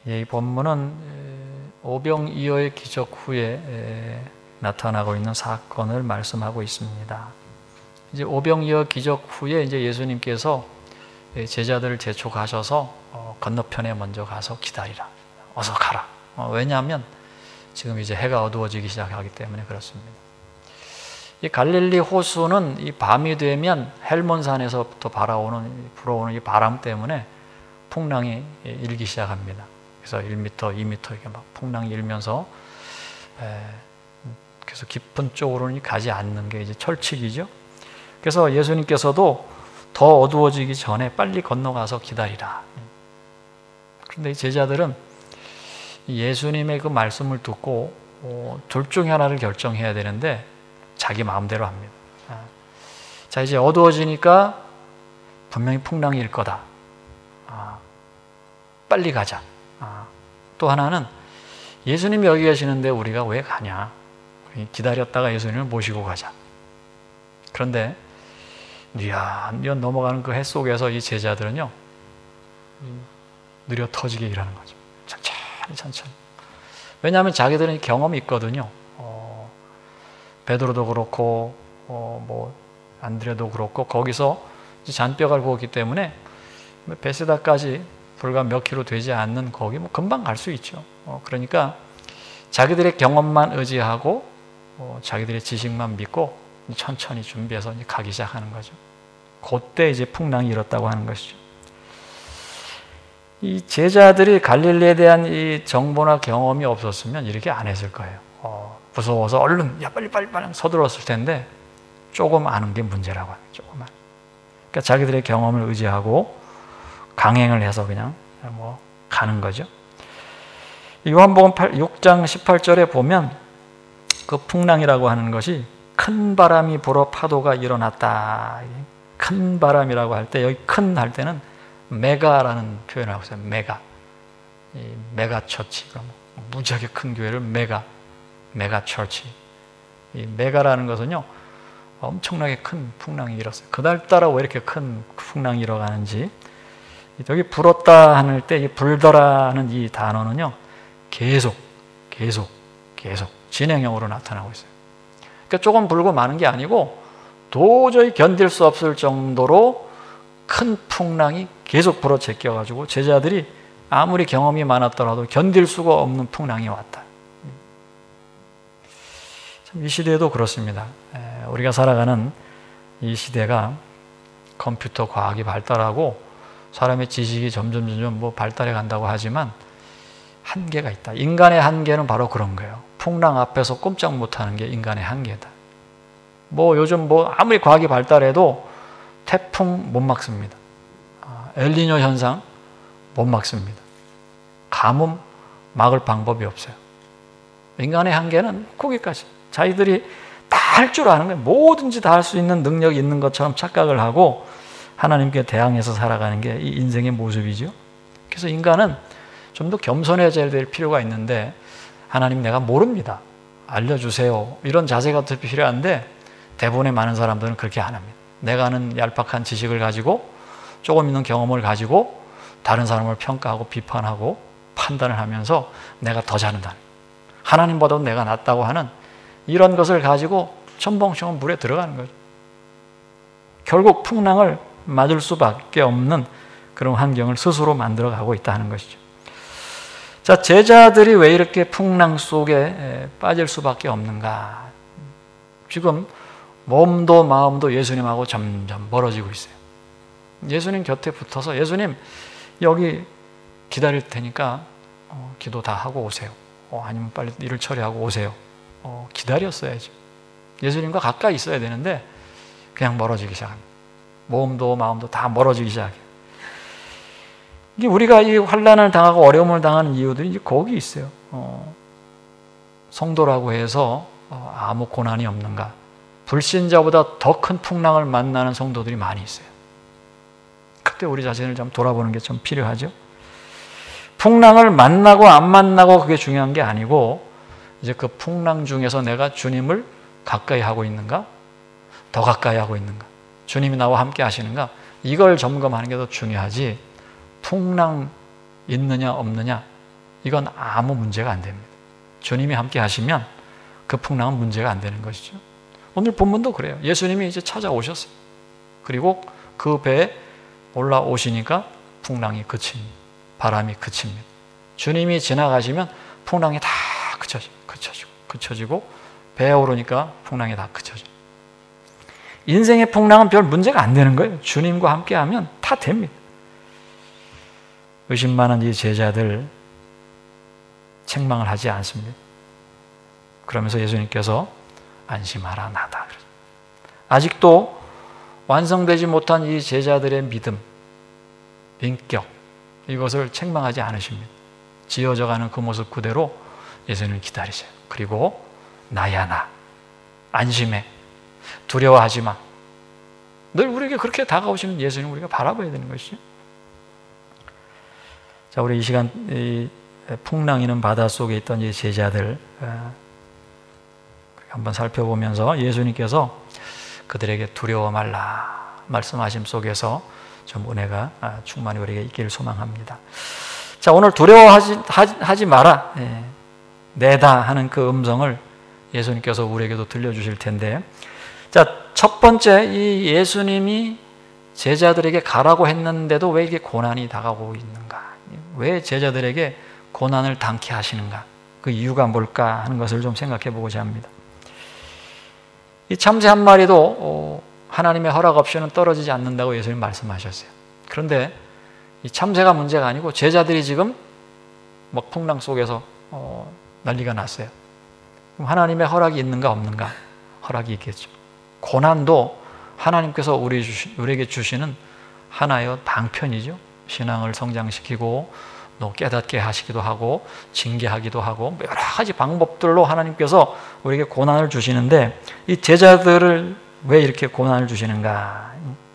이 본문은 오병이어의 기적 후에 나타나고 있는 사건을 말씀하고 있습니다. 이제 오병이어 기적 후에 이제 예수님께서 제자들을 재촉하셔서 건너편에 먼저 가서 기다리라. 어서 가라. 왜냐하면 지금 이제 해가 어두워지기 시작하기 때문에 그렇습니다. 이 갈릴리 호수는 이 밤이 되면 헬몬산에서부터 불어오는 이 바람 때문에 풍랑이 일기 시작합니다. 그래서 1m, 2m 이렇게 막 풍랑이 일면서 그래서 깊은 쪽으로는 가지 않는 게 이제 철칙이죠. 그래서 예수님께서도 더 어두워지기 전에 빨리 건너가서 기다리라. 그런데 이 제자들은 예수님의 그 말씀을 듣고 둘 중에 하나를 결정해야 되는데 자기 마음대로 합니다. 자, 이제 어두워지니까 분명히 풍랑이 일 거다. 빨리 가자. 또 하나는 예수님이 여기 계시는데 우리가 왜 가냐. 기다렸다가 예수님을 모시고 가자. 그런데 뉘엿뉘엿 넘어가는 그 해 속에서 이 제자들은요 느려 터지게 일하는 거죠. 천천히. 왜냐하면 자기들은 경험이 있거든요. 베드로도 그렇고 뭐 안드레도 그렇고 거기서 잔뼈가 구웠기 때문에 베세다까지 불과 몇 킬로 되지 않는 거기 뭐 금방 갈 수 있죠. 그러니까 자기들의 경험만 의지하고 자기들의 지식만 믿고 천천히 준비해서 이제 가기 시작하는 거죠. 그때 이제 풍랑이 일었다고 하는 것이죠. 이 제자들이 갈릴리에 대한 이 정보나 경험이 없었으면 이렇게 안 했을 거예요. 무서워서 얼른 빨리 서둘렀을 텐데 조금 아는 게 문제라고 하는 조금만. 그러니까 자기들의 경험을 의지하고 강행을 해서 그냥 가는 거죠. 요한복음 6장 18절에 보면 그 풍랑이라고 하는 것이 큰 바람이 불어 파도가 일어났다. 큰 바람이라고 할 때 여기 큰 할 때는 메가라는 표현을 하고 있어요. 메가 처치. 무지하게 큰 교회를 메가 처치. 이 메가라는 것은요 엄청나게 큰 풍랑이 일었어요. 그날따라 왜 이렇게 큰 풍랑이 일어가는지. 여기 불었다 할 때 이 불더라는 이 단어는요 계속 진행형으로 나타나고 있어요. 그러니까 조금 불고 마는 게 아니고 도저히 견딜 수 없을 정도로 큰 풍랑이 계속 불어 제껴가지고 제자들이 아무리 경험이 많았더라도 견딜 수가 없는 풍랑이 왔다. 참 이 시대도 그렇습니다. 우리가 살아가는 이 시대가 컴퓨터 과학이 발달하고 사람의 지식이 점점 발달해 간다고 하지만 한계가 있다. 인간의 한계는 바로 그런 거예요. 풍랑 앞에서 꼼짝 못하는 게 인간의 한계다. 요즘 아무리 과학이 발달해도 태풍 못 막습니다. 엘니뇨 현상 못 막습니다. 가뭄 막을 방법이 없어요. 인간의 한계는 거기까지. 자기들이 다 할 줄 아는 거예요. 뭐든지 다 할 수 있는 능력이 있는 것처럼 착각을 하고 하나님께 대항해서 살아가는 게 이 인생의 모습이죠. 그래서 인간은 좀 더 겸손해져야 될 필요가 있는데 하나님 내가 모릅니다. 알려주세요. 이런 자세가 더 필요한데 대부분의 많은 사람들은 그렇게 안 합니다. 내가 아는 얄팍한 지식을 가지고 조금 있는 경험을 가지고 다른 사람을 평가하고 비판하고 판단을 하면서 내가 더 잘한다. 하나님보다도 내가 낫다고 하는 이런 것을 가지고 첨벙첨벙 물에 들어가는 거죠. 결국 풍랑을 맞을 수밖에 없는 그런 환경을 스스로 만들어가고 있다는 것이죠. 자, 제자들이 왜 이렇게 풍랑 속에 빠질 수밖에 없는가? 지금 몸도 마음도 예수님하고 점점 멀어지고 있어요. 예수님 곁에 붙어서 예수님 여기 기다릴 테니까 기도 다 하고 오세요. 아니면 빨리 일을 처리하고 오세요. 기다렸어야죠. 예수님과 가까이 있어야 되는데 그냥 멀어지기 시작합니다. 몸도 마음도 다 멀어지기 시작해요. 이게 우리가 이 환난을 당하고 어려움을 당하는 이유들이 이제 거기 있어요. 성도라고 해서 아무 고난이 없는가? 불신자보다 더 큰 풍랑을 만나는 성도들이 많이 있어요. 그때 우리 자신을 좀 돌아보는 게 좀 필요하죠. 풍랑을 만나고 안 만나고 그게 중요한 게 아니고 이제 그 풍랑 중에서 내가 주님을 가까이 하고 있는가? 더 가까이 하고 있는가? 주님이 나와 함께 하시는가? 이걸 점검하는 게 더 중요하지 풍랑 있느냐 없느냐 이건 아무 문제가 안 됩니다. 주님이 함께 하시면 그 풍랑은 문제가 안 되는 것이죠. 오늘 본문도 그래요. 예수님이 이제 찾아오셨어요. 그리고 그 배에 올라오시니까 풍랑이 그칩니다. 바람이 그칩니다. 주님이 지나가시면 풍랑이 다 그쳐지고 배에 오르니까 풍랑이 다 그쳐져요. 인생의 풍랑은 별 문제가 안 되는 거예요. 주님과 함께하면 다 됩니다. 의심 많은 이 제자들 책망을 하지 않습니다. 그러면서 예수님께서 안심하라 나다. 아직도 완성되지 못한 이 제자들의 믿음, 인격, 이것을 책망하지 않으십니다. 지어져가는 그 모습 그대로 예수님을 기다리세요. 그리고 나야 나, 안심해, 두려워하지 마. 늘 우리에게 그렇게 다가오시는 예수님 우리가 바라봐야 되는 것이죠. 자, 우리 이 시간 이 풍랑이는 바다 속에 있던 이 제자들 한번 살펴보면서 예수님께서 그들에게 두려워 말라 말씀하심 속에서 좀 은혜가 충만히 우리에게 있기를 소망합니다. 자, 오늘 두려워하지 마라, 내다 하는 그 음성을 예수님께서 우리에게도 들려주실 텐데, 자, 첫 번째, 이 예수님이 제자들에게 가라고 했는데도 왜 이게 고난이 다가오고 있는가? 왜 제자들에게 고난을 당케 하시는가? 그 이유가 뭘까 하는 것을 좀 생각해 보고자 합니다. 이 참새 한 마리도 하나님의 허락 없이는 떨어지지 않는다고 예수님 말씀하셨어요. 그런데 이 참새가 문제가 아니고 제자들이 지금 막 풍랑 속에서 난리가 났어요. 그럼 하나님의 허락이 있는가 없는가? 허락이 있겠죠. 고난도 하나님께서 우리에게 주시는 하나의 방편이죠. 신앙을 성장시키고 또 깨닫게 하시기도 하고 징계하기도 하고 여러 가지 방법들로 하나님께서 우리에게 고난을 주시는데, 이 제자들을 왜 이렇게 고난을 주시는가?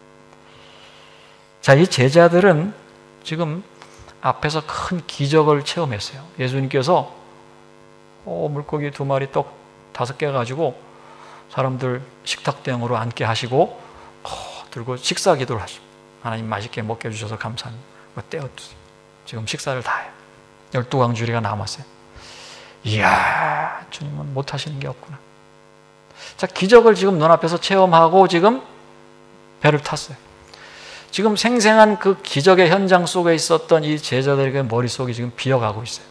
자, 이 제자들은 지금 앞에서 큰 기적을 체험했어요. 예수님께서 물고기 2마리 떡 5개 가지고 사람들 식탁대용으로 앉게 하시고 들고 식사 기도를 하시고, 하나님 맛있게 먹게 해주셔서 감사합니다. 떼어주세요. 지금 식사를 다 해요. 12광주리가 남았어요. 이야, 주님은 못하시는 게 없구나. 자, 기적을 지금 눈앞에서 체험하고 지금 배를 탔어요. 지금 생생한 그 기적의 현장 속에 있었던 이 제자들에게 머릿속이 지금 비어가고 있어요.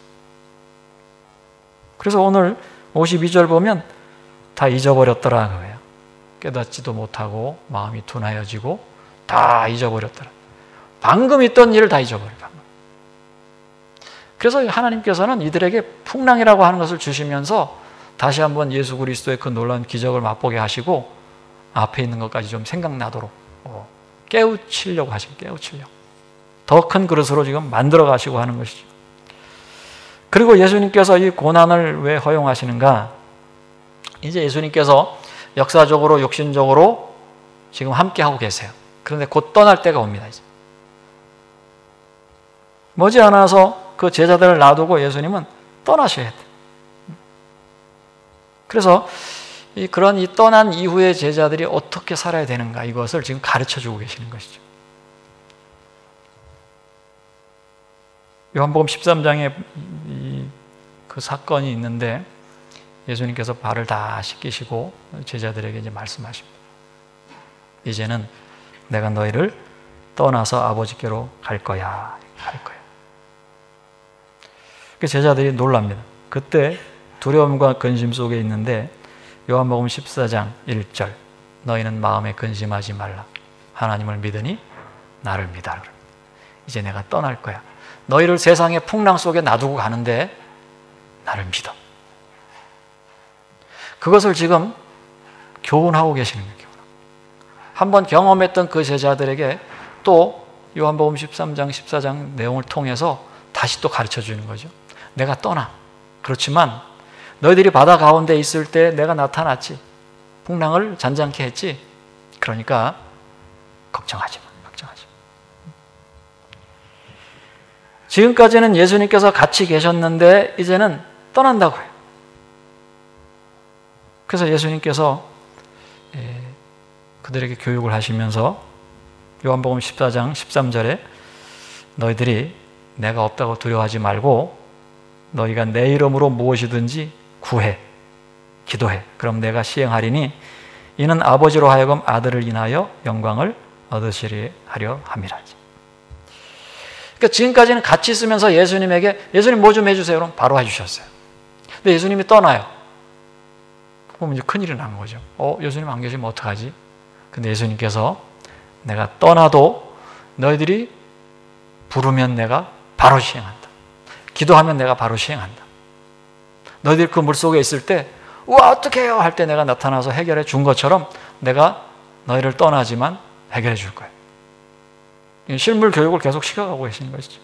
그래서 오늘 52절 보면 다 잊어버렸더라 그거예요. 깨닫지도 못하고 마음이 둔하여지고 다 잊어버렸더라. 방금 있던 일을 다 잊어버려요. 그래서 하나님께서는 이들에게 풍랑이라고 하는 것을 주시면서 다시 한번 예수 그리스도의 그 놀라운 기적을 맛보게 하시고 앞에 있는 것까지 좀 생각나도록 깨우치려고 하시고, 깨우치려고 더 큰 그릇으로 지금 만들어 가시고 하는 것이죠. 그리고 예수님께서 이 고난을 왜 허용하시는가? 이제 예수님께서 역사적으로 육신적으로 지금 함께하고 계세요. 그런데 곧 떠날 때가 옵니다. 이제 머지않아서 그 제자들을 놔두고 예수님은 떠나셔야 돼요. 그래서 그런 이 떠난 이후의 제자들이 어떻게 살아야 되는가, 이것을 지금 가르쳐주고 계시는 것이죠. 요한복음 13장에 그 사건이 있는데 예수님께서 발을 다 씻기시고 제자들에게 이제 말씀하십니다. 이제는 내가 너희를 떠나서 아버지께로 갈 거야. 그 제자들이 놀랍니다. 그때 두려움과 근심 속에 있는데 요한복음 14장 1절, 너희는 마음에 근심하지 말라. 하나님을 믿으니 나를 믿어라. 이제 내가 떠날 거야. 너희를 세상의 풍랑 속에 놔두고 가는데 나를 믿어. 그것을 지금 교훈하고 계시는 거예요. 한번 경험했던 그 제자들에게 또 요한복음 13장 14장 내용을 통해서 다시 또 가르쳐 주는 거죠. 내가 떠나. 그렇지만 너희들이 바다 가운데 있을 때 내가 나타났지. 풍랑을 잔잔케 했지. 그러니까 걱정하지 마. 지금까지는 예수님께서 같이 계셨는데 이제는 떠난다고 해요. 그래서 예수님께서 그들에게 교육을 하시면서 요한복음 14장 13절에 너희들이 내가 없다고 두려워하지 말고 너희가 내 이름으로 무엇이든지 구해, 기도해. 그럼 내가 시행하리니 이는 아버지로 하여금 아들을 인하여 영광을 얻으시리 하려 함이라. 그러니까 지금까지는 같이 있으면서 예수님에게 예수님 뭐 좀 해주세요. 그럼 바로 해주셨어요. 근데 예수님이 떠나요. 그럼 이제 큰일이 난 거죠. 예수님 안 계시면 어떡하지? 근데 예수님께서 내가 떠나도 너희들이 부르면 내가 바로 시행한다. 기도하면 내가 바로 시행한다. 너희들이 그 물속에 있을 때 우와 어떻게 해요? 할 때 내가 나타나서 해결해 준 것처럼 내가 너희를 떠나지만 해결해 줄 거예요. 실물 교육을 계속 시켜가고 계시는 것이죠.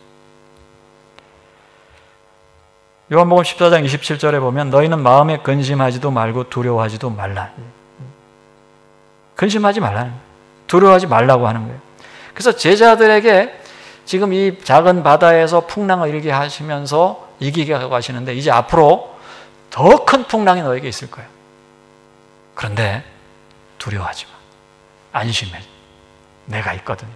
요한복음 14장 27절에 보면 너희는 마음에 근심하지도 말고 두려워하지도 말라. 근심하지 말라는 거예요. 두려워하지 말라고 하는 거예요. 그래서 제자들에게 지금 이 작은 바다에서 풍랑을 일게 하시면서 이기게 하고 하시는데 이제 앞으로 더 큰 풍랑이 너에게 있을 거예요. 그런데 두려워하지 마. 안심해. 내가 있거든요.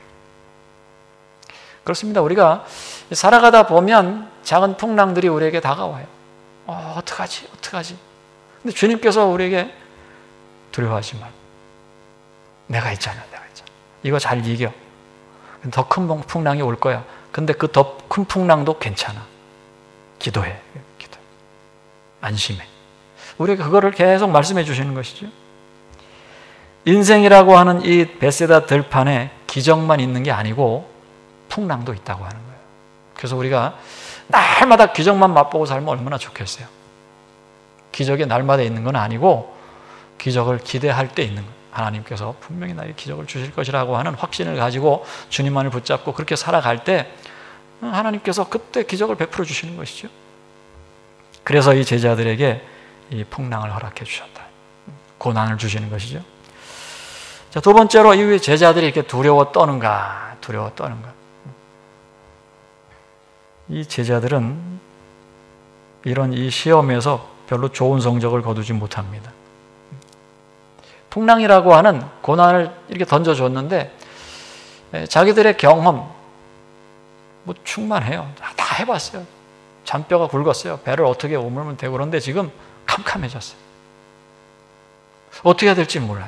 그렇습니다. 우리가 살아가다 보면 작은 풍랑들이 우리에게 다가와요. 어떡하지? 어떡하지? 근데 주님께서 우리에게 두려워하지 마. 내가 있잖아. 내가 있잖아. 이거 잘 이겨. 더 큰 풍랑이 올 거야. 근데 그 더 큰 풍랑도 괜찮아. 기도해. 기도해. 안심해. 우리가 그거를 계속 말씀해 주시는 것이죠. 인생이라고 하는 이 베세다 들판에 기적만 있는 게 아니고 풍랑도 있다고 하는 거예요. 그래서 우리가 날마다 기적만 맛보고 살면 얼마나 좋겠어요. 기적이 날마다 있는 건 아니고 기적을 기대할 때 있는 거예요. 하나님께서 분명히 나에게 기적을 주실 것이라고 하는 확신을 가지고 주님만을 붙잡고 그렇게 살아갈 때 하나님께서 그때 기적을 베풀어 주시는 것이죠. 그래서 이 제자들에게 이 풍랑을 허락해 주셨다. 고난을 주시는 것이죠. 자, 두 번째로 이후에 제자들이 이렇게 두려워 떠는가. 이 제자들은 이런 이 시험에서 별로 좋은 성적을 거두지 못합니다. 풍랑이라고 하는 고난을 이렇게 던져줬는데 자기들의 경험 뭐 충만해요. 다 해봤어요. 잔뼈가 굵었어요. 배를 어떻게 오물면 되고 그런데 지금 캄캄해졌어요. 어떻게 해야 될지 몰라요.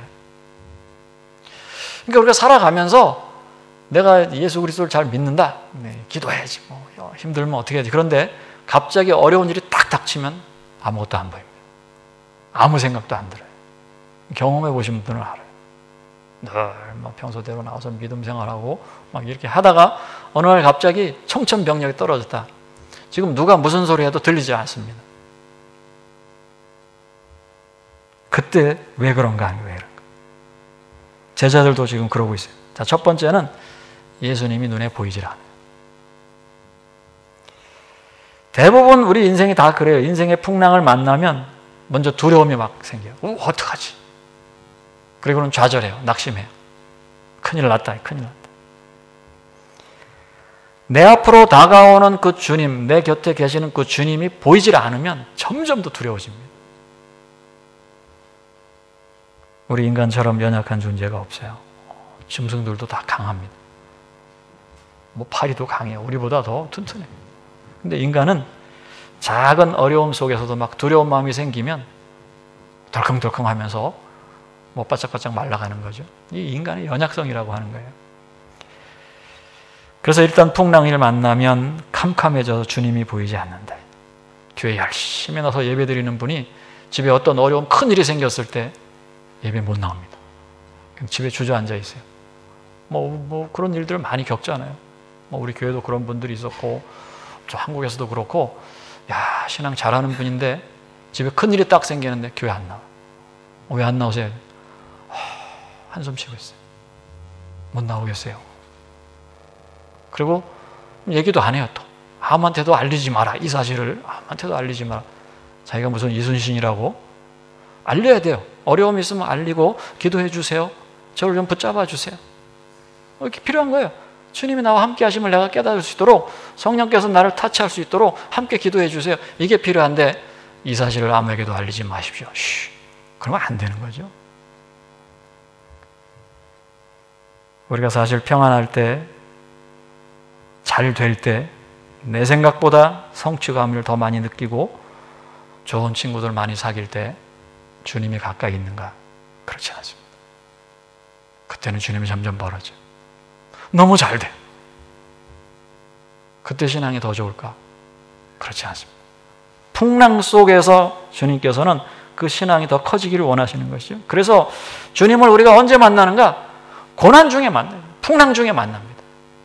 그러니까 우리가 살아가면서 내가 예수 그리스도를 잘 믿는다. 기도해야지. 뭐 힘들면 어떻게 해야지. 그런데 갑자기 어려운 일이 딱 닥치면 아무것도 안 보입니다. 아무 생각도 안 들어요. 경험해 보신 분들은 알아요. 늘 뭐 평소대로 나와서 믿음 생활하고 막 이렇게 하다가 어느 날 갑자기 청천벽력이 떨어졌다. 지금 누가 무슨 소리 해도 들리지 않습니다. 그때 왜 그런가? 제자들도 지금 그러고 있어요. 자, 첫 번째는 예수님이 눈에 보이질 않아요. 대부분 우리 인생이 다 그래요. 인생의 풍랑을 만나면 먼저 두려움이 막 생겨요. 어떡하지? 그리고는 좌절해요. 낙심해요. 큰일 났다. 내 앞으로 다가오는 그 주님, 내 곁에 계시는 그 주님이 보이질 않으면 점점 더 두려워집니다. 우리 인간처럼 연약한 존재가 없어요. 짐승들도 다 강합니다. 뭐 파리도 강해요. 우리보다 더 튼튼해요. 근데 인간은 작은 어려움 속에서도 막 두려운 마음이 생기면 덜컹덜컹 하면서 뭐 바짝바짝 말라가는 거죠. 이 인간의 연약성이라고 하는 거예요. 그래서 일단 풍랑을 만나면 캄캄해져서 주님이 보이지 않는다. 교회 열심히 나서 예배 드리는 분이 집에 어떤 어려움, 큰 일이 생겼을 때 예배 못 나옵니다. 그냥 집에 주저앉아 있어요. 뭐 그런 일들을 많이 겪잖아요. 우리 교회도 그런 분들이 있었고, 저 한국에서도 그렇고, 야, 신앙 잘하는 분인데 집에 큰 일이 딱 생기는데 교회 안 나와. 왜 안 나오세요? 한숨 쉬고 있어요. 못 나오겠어요. 그리고 얘기도 안 해요. 또 아무한테도 알리지 마라. 이 사실을 아무한테도 알리지 마라. 자기가 무슨 이순신이라고 알려야 돼요. 어려움이 있으면 알리고 기도해 주세요. 저를 좀 붙잡아 주세요. 이렇게 필요한 거예요. 주님이 나와 함께 하심을 내가 깨달을 수 있도록, 성령께서 나를 타치할 수 있도록 함께 기도해 주세요. 이게 필요한데 이 사실을 아무에게도 알리지 마십시오. 그러면 안 되는 거죠. 우리가 사실 평안할 때, 잘 될 때 내 생각보다 성취감을 더 많이 느끼고 좋은 친구들 많이 사귈 때 주님이 가까이 있는가? 그렇지 않습니다. 그때는 주님이 점점 멀어져요. 너무 잘 돼. 그때 신앙이 더 좋을까? 그렇지 않습니다. 풍랑 속에서 주님께서는 그 신앙이 더 커지기를 원하시는 것이죠. 그래서 주님을 우리가 언제 만나는가? 고난 중에 만나요. 풍랑 중에 만납니다.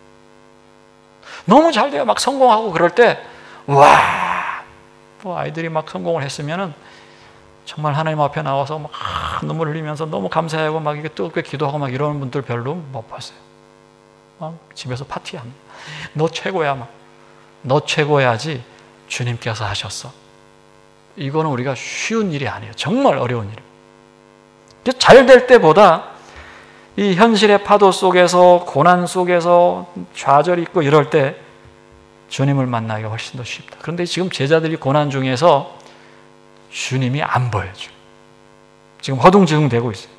너무 잘 돼요. 막 성공하고 그럴 때, 와, 뭐 아이들이 막 성공을 했으면은 정말 하나님 앞에 나와서 막 눈물 흘리면서 너무 감사하고 막 이게 뜨겁게 기도하고 막 이러는 분들 별로 못 봤어요. 막 집에서 파티합니다. 너 최고야, 막. 너 최고야지 주님께서 하셨어. 이거는 우리가 쉬운 일이 아니에요. 정말 어려운 일이에요. 잘 될 때보다 이 현실의 파도 속에서 고난 속에서 좌절이 있고 이럴 때 주님을 만나기가 훨씬 더 쉽다. 그런데 지금 제자들이 고난 중에서 주님이 안 보여요. 지금 허둥지둥대고 있어요.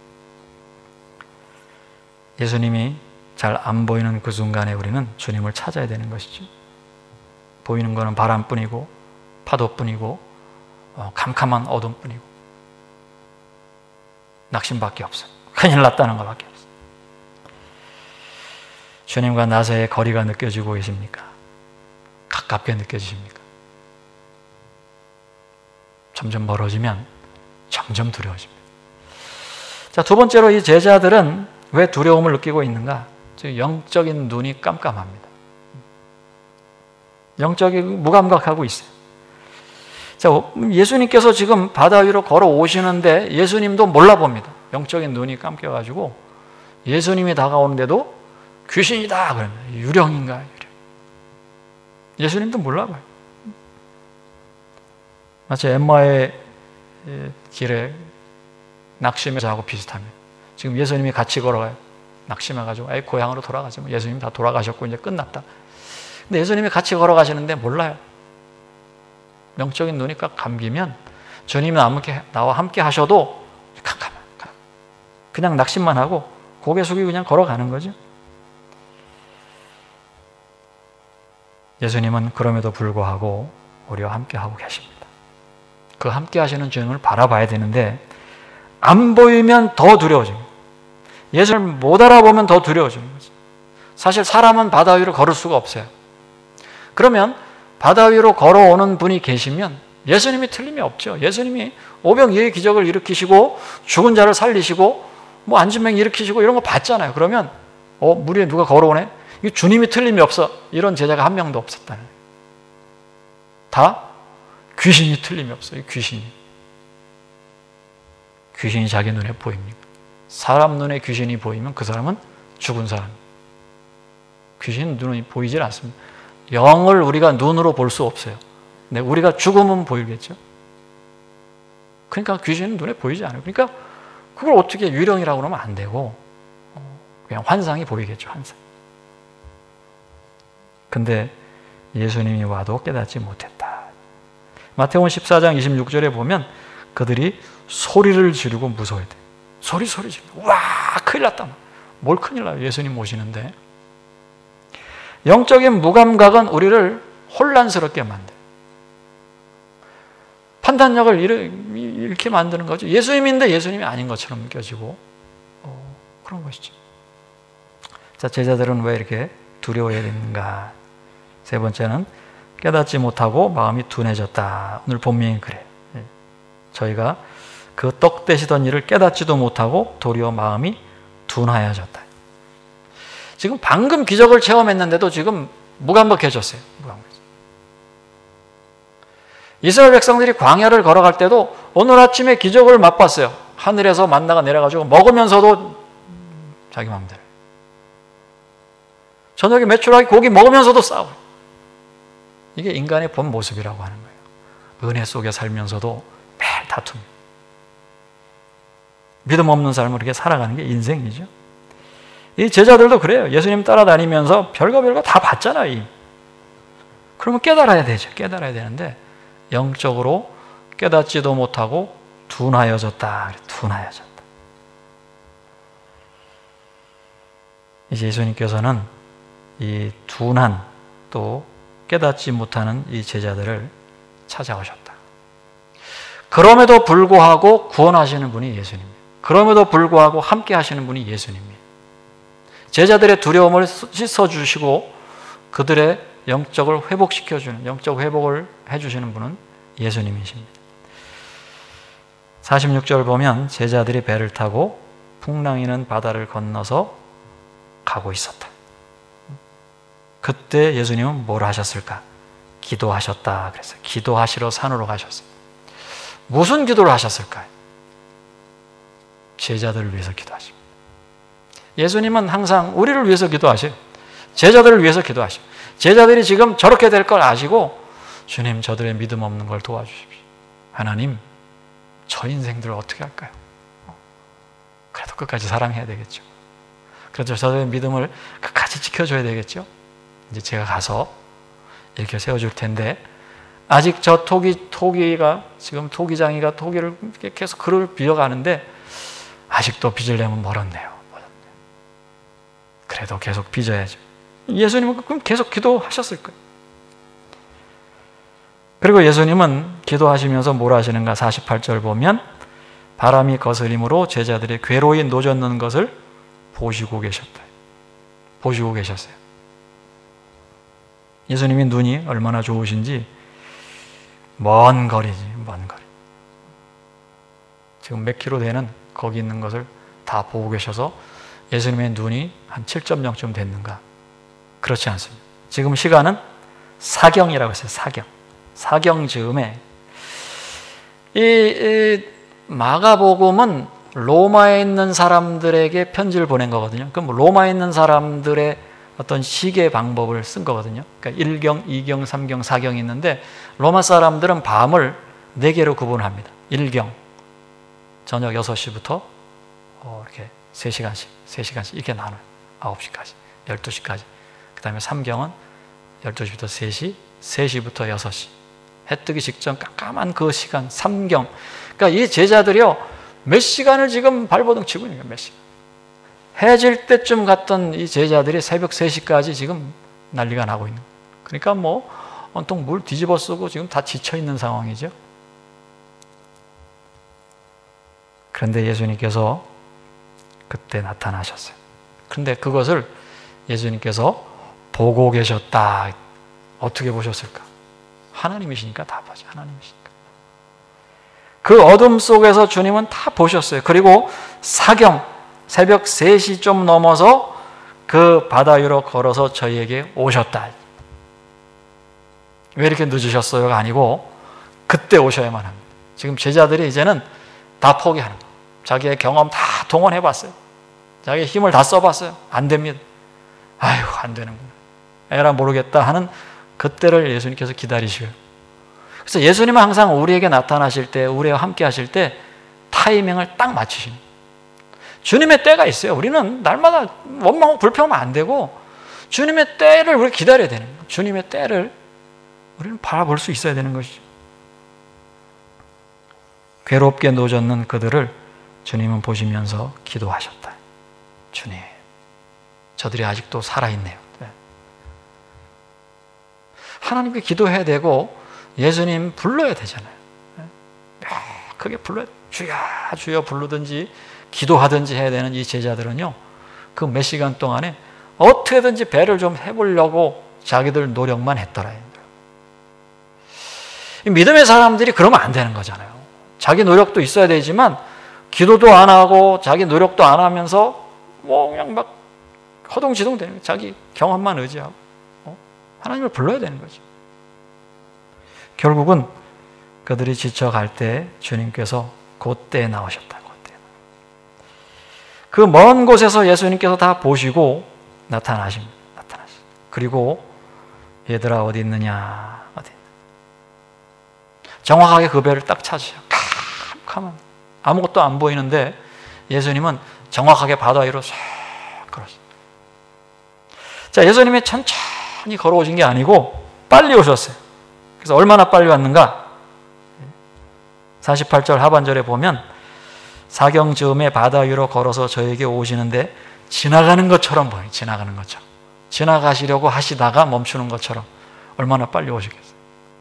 예수님이 잘 안 보이는 그 순간에 우리는 주님을 찾아야 되는 것이죠. 보이는 것은 바람뿐이고 파도뿐이고 캄캄한 어둠뿐이고 낙심밖에 없어요. 큰일 났다는 것밖에 없어요. 주님과 나 사이의 거리가 느껴지고 계십니까? 가깝게 느껴지십니까? 점점 멀어지면 점점 두려워집니다. 자, 두 번째로 이 제자들은 왜 두려움을 느끼고 있는가? 영적인 눈이 깜깜합니다. 영적인 무감각하고 있어요. 자, 예수님께서 지금 바다 위로 걸어오시는데 예수님도 몰라봅니다. 영적인 눈이 감겨가지고 예수님이 다가오는데도 귀신이다 그러면 유령인가? 유령. 예수님도 몰라봐요. 마치 엠마의 길에 낙심하고 비슷합니다. 지금 예수님이 같이 걸어가요. 낙심해가지고 고향으로 돌아가지. 예수님 다 돌아가셨고 이제 끝났다. 근데 예수님이 같이 걸어가시는데 몰라요. 영적인 눈이 꽉 감기면 주님이 나와 함께 하셔도 캄캄해요. 그냥 낙심만 하고 고개 숙이고 그냥 걸어가는 거죠. 예수님은 그럼에도 불구하고 우리와 함께 하고 계십니다. 그 함께 하시는 주님을 바라봐야 되는데 안 보이면 더 두려워집니다. 예수를 못 알아보면 더 두려워지는 거죠. 사실 사람은 바다 위로 걸을 수가 없어요. 그러면 바다 위로 걸어오는 분이 계시면 예수님이 틀림이 없죠. 예수님이 오병이어의 기적을 일으키시고 죽은 자를 살리시고 뭐 안진병 일으키시고 이런 거 봤잖아요. 그러면 물 위에 누가 걸어오네? 이 주님이 틀림이 없어. 이런 제자가 한 명도 없었다는 거예요. 다 귀신이 틀림이 없어요. 귀신이 자기 눈에 보입니까? 사람 눈에 귀신이 보이면 그 사람은 죽은 사람입니다. 귀신은 눈이 보이질 않습니다. 영을 우리가 눈으로 볼 수 없어요. 근데 우리가 죽으면 보이겠죠. 그러니까 귀신은 눈에 보이지 않아요. 그러니까 그걸 어떻게 유령이라고 그러면 안 되고 그냥 환상이 보이겠죠. 환상. 근데 예수님이 와도 깨닫지 못했다. 마태복음 14장 26절에 보면 그들이 소리를 지르고 무서워했대. 소리 지르고 와 큰일 났다. 뭘 큰일 나요. 예수님 오시는데. 영적인 무감각은 우리를 혼란스럽게 만들어요. 판단력을 잃게 만드는 거죠. 예수님인데 예수님이 아닌 것처럼 느껴지고 그런 것이죠. 자, 제자들은 왜 이렇게 두려워해야 되는가? 세 번째는 깨닫지 못하고 마음이 둔해졌다. 오늘 본명이 그래요. 저희가 그 떡 되시던 일을 깨닫지도 못하고 도리어 마음이 둔하여졌다. 지금 방금 기적을 체험했는데도 지금 무감각해졌어요. 이스라엘 백성들이 광야를 걸어갈 때도 오늘 아침에 기적을 맛봤어요. 하늘에서 만나가 내려가지고 먹으면서도 자기 마음대로. 저녁에 메추라기 고기 먹으면서도 싸워요. 이게 인간의 본 모습이라고 하는 거예요. 은혜 속에 살면서도 매일 다툼. 믿음 없는 삶을 이렇게 살아가는 게 인생이죠. 이 제자들도 그래요. 예수님 따라다니면서 별거 다 봤잖아요. 그러면 깨달아야 되죠. 깨달아야 되는데 영적으로 깨닫지도 못하고 둔하여졌다. 둔하여졌다. 이제 예수님께서는 이 둔한 또 깨닫지 못하는 이 제자들을 찾아오셨다. 그럼에도 불구하고 구원하시는 분이 예수님입니다. 그럼에도 불구하고 함께 하시는 분이 예수님입니다. 제자들의 두려움을 씻어주시고 그들의 영적을 회복시켜주는, 영적 회복을 해주시는 분은 예수님이십니다. 46절 보면 제자들이 배를 타고 풍랑이는 바다를 건너서 가고 있었다. 그때 예수님은 뭘 하셨을까? 기도하셨다 그랬어요. 기도하시러 산으로 가셨어요. 무슨 기도를 하셨을까요? 제자들을 위해서 기도하십니다. 예수님은 항상 우리를 위해서 기도하셔요. 제자들을 위해서 기도하셔요. 제자들이 지금 저렇게 될 걸 아시고 주님, 저들의 믿음 없는 걸 도와주십시오. 하나님, 저 인생들을 어떻게 할까요? 그래도 끝까지 사랑해야 되겠죠. 그래도 저들의 믿음을 끝까지 지켜줘야 되겠죠. 이제 제가 가서 이렇게 세워줄 텐데 아직 저 토기가 지금 토기장이가 토기를 계속 그를 빚어가는데 아직도 빚으려면 멀었네요. 그래도 계속 빚어야죠. 예수님은 그럼 계속 기도하셨을 거예요. 그리고 예수님은 기도하시면서 뭘 하시는가? 48절 보면 바람이 거스림으로 제자들이 괴로이 노젓는 것을 보시고 계셨다. 보시고 계셨어요. 예수님이 눈이 얼마나 좋으신지 먼 거리지, 먼 거리. 지금 몇 킬로 되는 거기 있는 것을 다 보고 계셔서 예수님의 눈이 한 7.0쯤 됐는가? 그렇지 않습니다. 지금 시간은 사경이라고 했어요. 사경. 사경 즈음에 이 마가복음은 로마에 있는 사람들에게 편지를 보낸 거거든요. 그럼 로마에 있는 사람들의 어떤 시계 방법을 쓴 거거든요. 그러니까 1경, 2경, 3경, 4경이 있는데 로마 사람들은 밤을 4개로 구분합니다. 1경, 저녁 6시부터 이렇게 3시간씩 이렇게 나눠요. 9시까지, 12시까지. 그 다음에 3경은 12시부터 3시, 3시부터 6시. 해 뜨기 직전 깜깜한 그 시간, 3경. 그러니까 이 제자들이요, 몇 시간을 지금 발버둥 치고 있는 거예요, 몇 시간. 해질 때쯤 갔던 이 제자들이 새벽 3시까지 지금 난리가 나고 있는 거예요. 그러니까 뭐, 온통 물 뒤집어 쓰고 지금 다 지쳐 있는 상황이죠. 그런데 예수님께서 그때 나타나셨어요. 그런데 그것을 예수님께서 보고 계셨다. 어떻게 보셨을까? 하나님이시니까 다 보죠. 하나님이시니까. 그 어둠 속에서 주님은 다 보셨어요. 그리고 사경, 새벽 3시 좀 넘어서 그 바다 위로 걸어서 저희에게 오셨다. 왜 이렇게 늦으셨어요가 아니고 그때 오셔야만 합니다. 지금 제자들이 이제는 다 포기하는 거예요. 자기의 경험 다 동원해봤어요. 자기의 힘을 다 써봤어요. 안 됩니다. 아유, 안 되는구나. 에라 모르겠다 하는 그때를 예수님께서 기다리셔요. 그래서 예수님은 항상 우리에게 나타나실 때, 우리와 함께 하실 때 타이밍을 딱 맞추십니다. 주님의 때가 있어요. 우리는 날마다 원망하고 불평하면 안 되고 주님의 때를 우리 기다려야 되는 거예요. 주님의 때를 우리는 바라볼 수 있어야 되는 것이죠. 괴롭게 노젓는 그들을 주님은 보시면서 기도하셨다. 주님, 저들이 아직도 살아있네요. 하나님께 기도해야 되고 예수님 불러야 되잖아요. 크게 불러야 돼요. 주여 주여 부르든지 기도하든지 해야 되는 이 제자들은요, 그 몇 시간 동안에 어떻게든지 배를 좀 해보려고 자기들 노력만 했더라. 믿음의 사람들이 그러면 안 되는 거잖아요. 자기 노력도 있어야 되지만 기도도 안 하고 자기 노력도 안 하면서 뭐 그냥 막 허둥지둥 되는 거예요. 자기 경험만 의지하고 하나님을 불러야 되는 거죠. 결국은 그들이 지쳐갈 때 주님께서 그때에 나오셨다. 그 먼 곳에서 예수님께서 다 보시고 나타나십니다. 그리고 얘들아 어디 있느냐? 어디 있느냐? 정확하게 그 배를 딱 찾으셔요. 캄캄한 아무것도 안 보이는데 예수님은 정확하게 바다 위로 싹 걸었습니다. 자, 예수님이 천천히 걸어오신 게 아니고 빨리 오셨어요. 그래서 얼마나 빨리 왔는가? 48절 하반절에 보면 사경 즈음에 바다 위로 걸어서 저에게 오시는데 지나가는 것처럼 보여요. 지나가는 것처럼. 지나가시려고 하시다가 멈추는 것처럼 얼마나 빨리 오셨겠어요.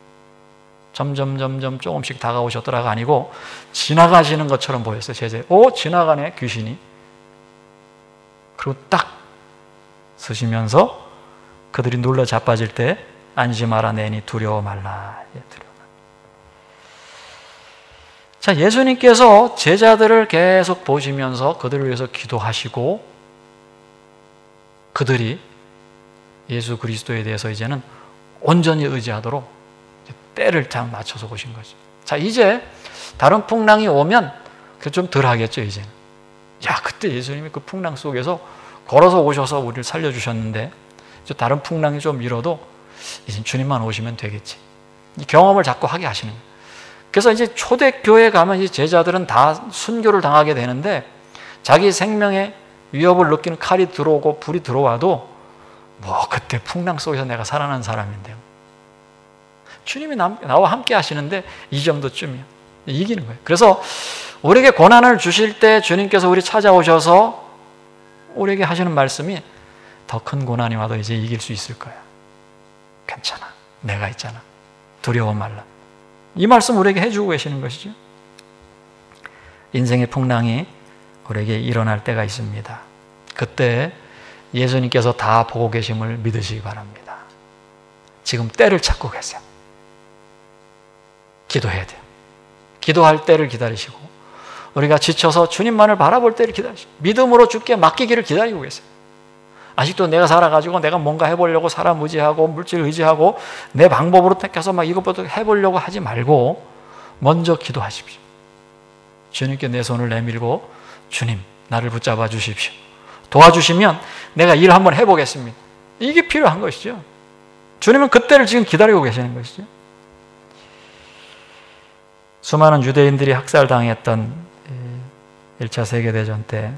점점 조금씩 다가오셨더라가 아니고 지나가시는 것처럼 보였어요. 제자들이 지나가네 귀신이. 그리고 딱 서시면서 그들이 놀라 자빠질 때 안심하라 내니 두려워 말라. 자, 예수님께서 제자들을 계속 보시면서 그들을 위해서 기도하시고 그들이 예수 그리스도에 대해서 이제는 온전히 의지하도록 때를 딱 맞춰서 오신 거죠. 자, 이제 다른 풍랑이 오면 좀 덜 하겠죠, 이제는. 야, 그때 예수님이 그 풍랑 속에서 걸어서 오셔서 우리를 살려주셨는데 이제 다른 풍랑이 좀 밀어도 이제 주님만 오시면 되겠지. 이 경험을 자꾸 하게 하시는 거예요. 그래서 이제 초대교회 가면 이제 제자들은 다 순교를 당하게 되는데 자기 생명에 위협을 느끼는 칼이 들어오고 불이 들어와도 그때 풍랑 속에서 내가 살아난 사람인데요. 주님이 나와 함께 하시는데 이 정도쯤이야. 이기는 거예요. 그래서 우리에게 고난을 주실 때 주님께서 우리 찾아오셔서 우리에게 하시는 말씀이 더 큰 고난이 와도 이제 이길 수 있을 거야. 괜찮아. 내가 있잖아. 두려워 말라. 이 말씀 우리에게 해주고 계시는 것이죠. 인생의 풍랑이 우리에게 일어날 때가 있습니다. 그때 예수님께서 다 보고 계심을 믿으시기 바랍니다. 지금 때를 찾고 계세요. 기도해야 돼요. 기도할 때를 기다리시고 우리가 지쳐서 주님만을 바라볼 때를 기다리시고 믿음으로 주께 맡기기를 기다리고 계세요. 아직도 내가 살아가지고 내가 뭔가 해보려고 사람 의지하고 물질 의지하고 내 방법으로 택해서 막 이것부터 해보려고 하지 말고 먼저 기도하십시오. 주님께 내 손을 내밀고 주님 나를 붙잡아 주십시오. 도와주시면 내가 일 한번 해보겠습니다. 이게 필요한 것이죠. 주님은 그때를 지금 기다리고 계시는 것이죠. 수많은 유대인들이 학살당했던 1차 세계대전 때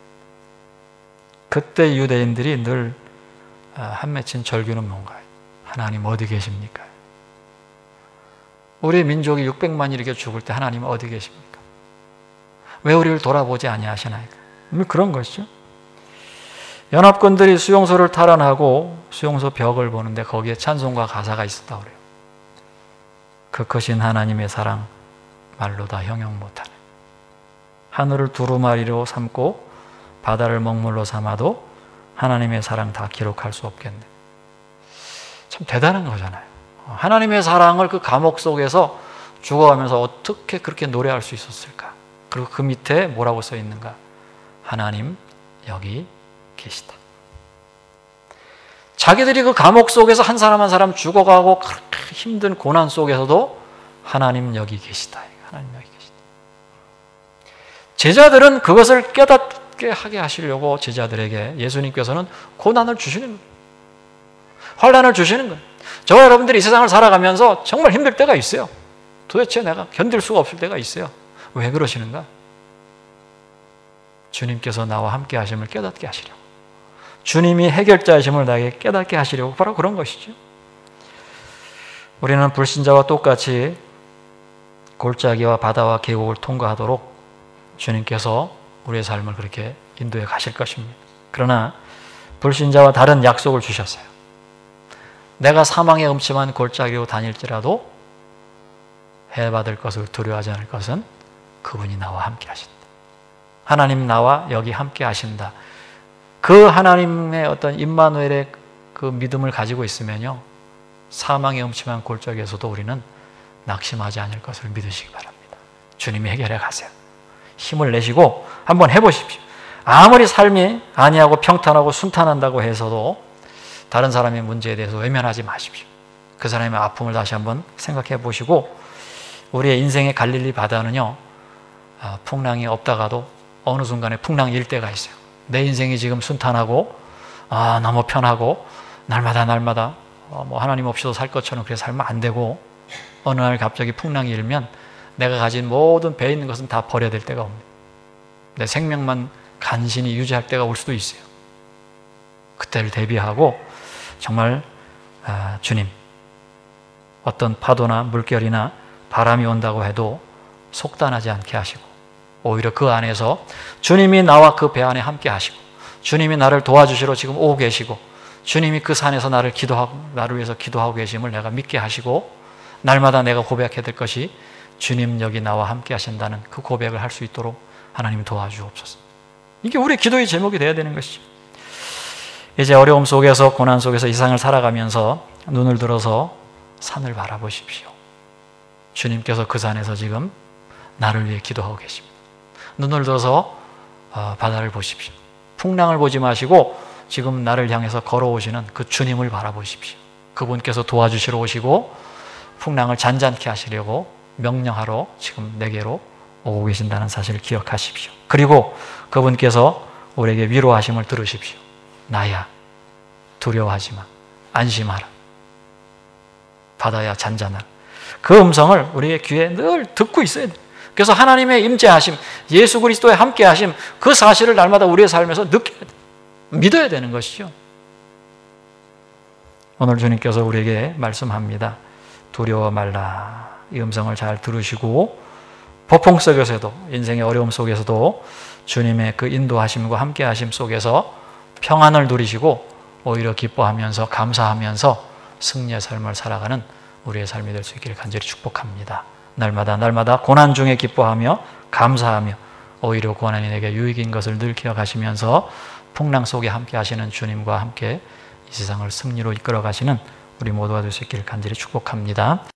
그때 유대인들이 늘 한 맺힌 절규는 뭔가요? 하나님 어디 계십니까? 우리 민족이 600만이 이렇게 죽을 때 하나님 어디 계십니까? 왜 우리를 돌아보지 아니하시나이까? 그런 것이죠. 연합군들이 수용소를 탈환하고 수용소 벽을 보는데 거기에 찬송과 가사가 있었다고 그래요. 그 크신 하나님의 사랑 말로 다 형용 못하네. 하늘을 두루마리로 삼고 바다를 먹물로 삼아도 하나님의 사랑 다 기록할 수 없겠네. 참 대단한 거잖아요. 하나님의 사랑을 그 감옥 속에서 죽어가면서 어떻게 그렇게 노래할 수 있었을까? 그리고 그 밑에 뭐라고 써 있는가? 하나님 여기 계시다. 자기들이 그 감옥 속에서 한 사람 한 사람 죽어가고 그렇게 힘든 고난 속에서도 하나님 여기 계시다. 하나님 여기 계시다. 제자들은 그것을 깨닫게 하게 하시려고 제자들에게 예수님께서는 고난을 주시는 거예요. 환난을 주시는 거예요. 저와 여러분들이 이 세상을 살아가면서 정말 힘들 때가 있어요. 도대체 내가 견딜 수가 없을 때가 있어요. 왜 그러시는가? 주님께서 나와 함께 하심을 깨닫게 하시려고. 주님이 해결자이심을 나에게 깨닫게 하시려고 바로 그런 것이죠. 우리는 불신자와 똑같이 골짜기와 바다와 계곡을 통과하도록 주님께서 우리의 삶을 그렇게 인도해 가실 것입니다. 그러나 불신자와 다른 약속을 주셨어요. 내가 사망의 음침한 골짜기로 다닐지라도 해받을 것을 두려워하지 않을 것은 그분이 나와 함께 하신다. 하나님 나와 여기 함께 하신다. 그 하나님의 어떤 임마누엘의 그 믿음을 가지고 있으면요, 사망의 음침한 골짜기에서도 우리는 낙심하지 않을 것을 믿으시기 바랍니다. 주님이 해결해 가세요. 힘을 내시고 한번 해보십시오. 아무리 삶이 안이하고 평탄하고 순탄한다고 해서도 다른 사람의 문제에 대해서 외면하지 마십시오. 그 사람의 아픔을 다시 한번 생각해 보시고, 우리의 인생의 갈릴리 바다는요, 풍랑이 없다가도 어느 순간에 풍랑이 일 때가 있어요. 내 인생이 지금 순탄하고 너무 편하고 날마다 뭐 하나님 없이도 살 것처럼 그렇게 살면 안 되고, 어느 날 갑자기 풍랑이 일면 내가 가진 모든 배에 있는 것은 다 버려야 될 때가 옵니다. 내 생명만 간신히 유지할 때가 올 수도 있어요. 그때를 대비하고 정말 주님, 어떤 파도나 물결이나 바람이 온다고 해도 속단하지 않게 하시고, 오히려 그 안에서 주님이 나와 그 배 안에 함께 하시고, 주님이 나를 도와주시러 지금 오고 계시고, 주님이 그 산에서 나를 위해서 기도하고 계심을 내가 믿게 하시고, 날마다 내가 고백해야 될 것이 주님 여기 나와 함께 하신다는 그 고백을 할 수 있도록 하나님 도와주옵소서. 이게 우리 기도의 제목이 되어야 되는 것이죠. 이제 어려움 속에서, 고난 속에서 이 세상을 살아가면서 눈을 들어서 산을 바라보십시오. 주님께서 그 산에서 지금 나를 위해 기도하고 계십니다. 눈을 들어서 바다를 보십시오. 풍랑을 보지 마시고 지금 나를 향해서 걸어오시는 그 주님을 바라보십시오. 그분께서 도와주시러 오시고 풍랑을 잔잔케 하시려고 명령하러 지금 내게로 오고 계신다는 사실을 기억하십시오. 그리고 그분께서 우리에게 위로하심을 들으십시오. 나야, 두려워하지 마. 안심하라. 바다야, 잔잔하라. 그 음성을 우리의 귀에 늘 듣고 있어야 돼요. 그래서 하나님의 임재하심, 예수 그리스도의 함께하심, 그 사실을 날마다 우리의 삶에서 느껴야 돼요. 믿어야 되는 것이죠. 오늘 주님께서 우리에게 말씀합니다. 두려워 말라. 이 음성을 잘 들으시고 폭풍 속에서도, 인생의 어려움 속에서도 주님의 그 인도하심과 함께하심 속에서 평안을 누리시고 오히려 기뻐하면서 감사하면서 승리의 삶을 살아가는 우리의 삶이 될 수 있기를 간절히 축복합니다. 날마다 고난 중에 기뻐하며 감사하며 오히려 고난이 내게 유익인 것을 늘 기억하시면서 풍랑 속에 함께 하시는 주님과 함께 이 세상을 승리로 이끌어 가시는 우리 모두가 될 수 있기를 간절히 축복합니다.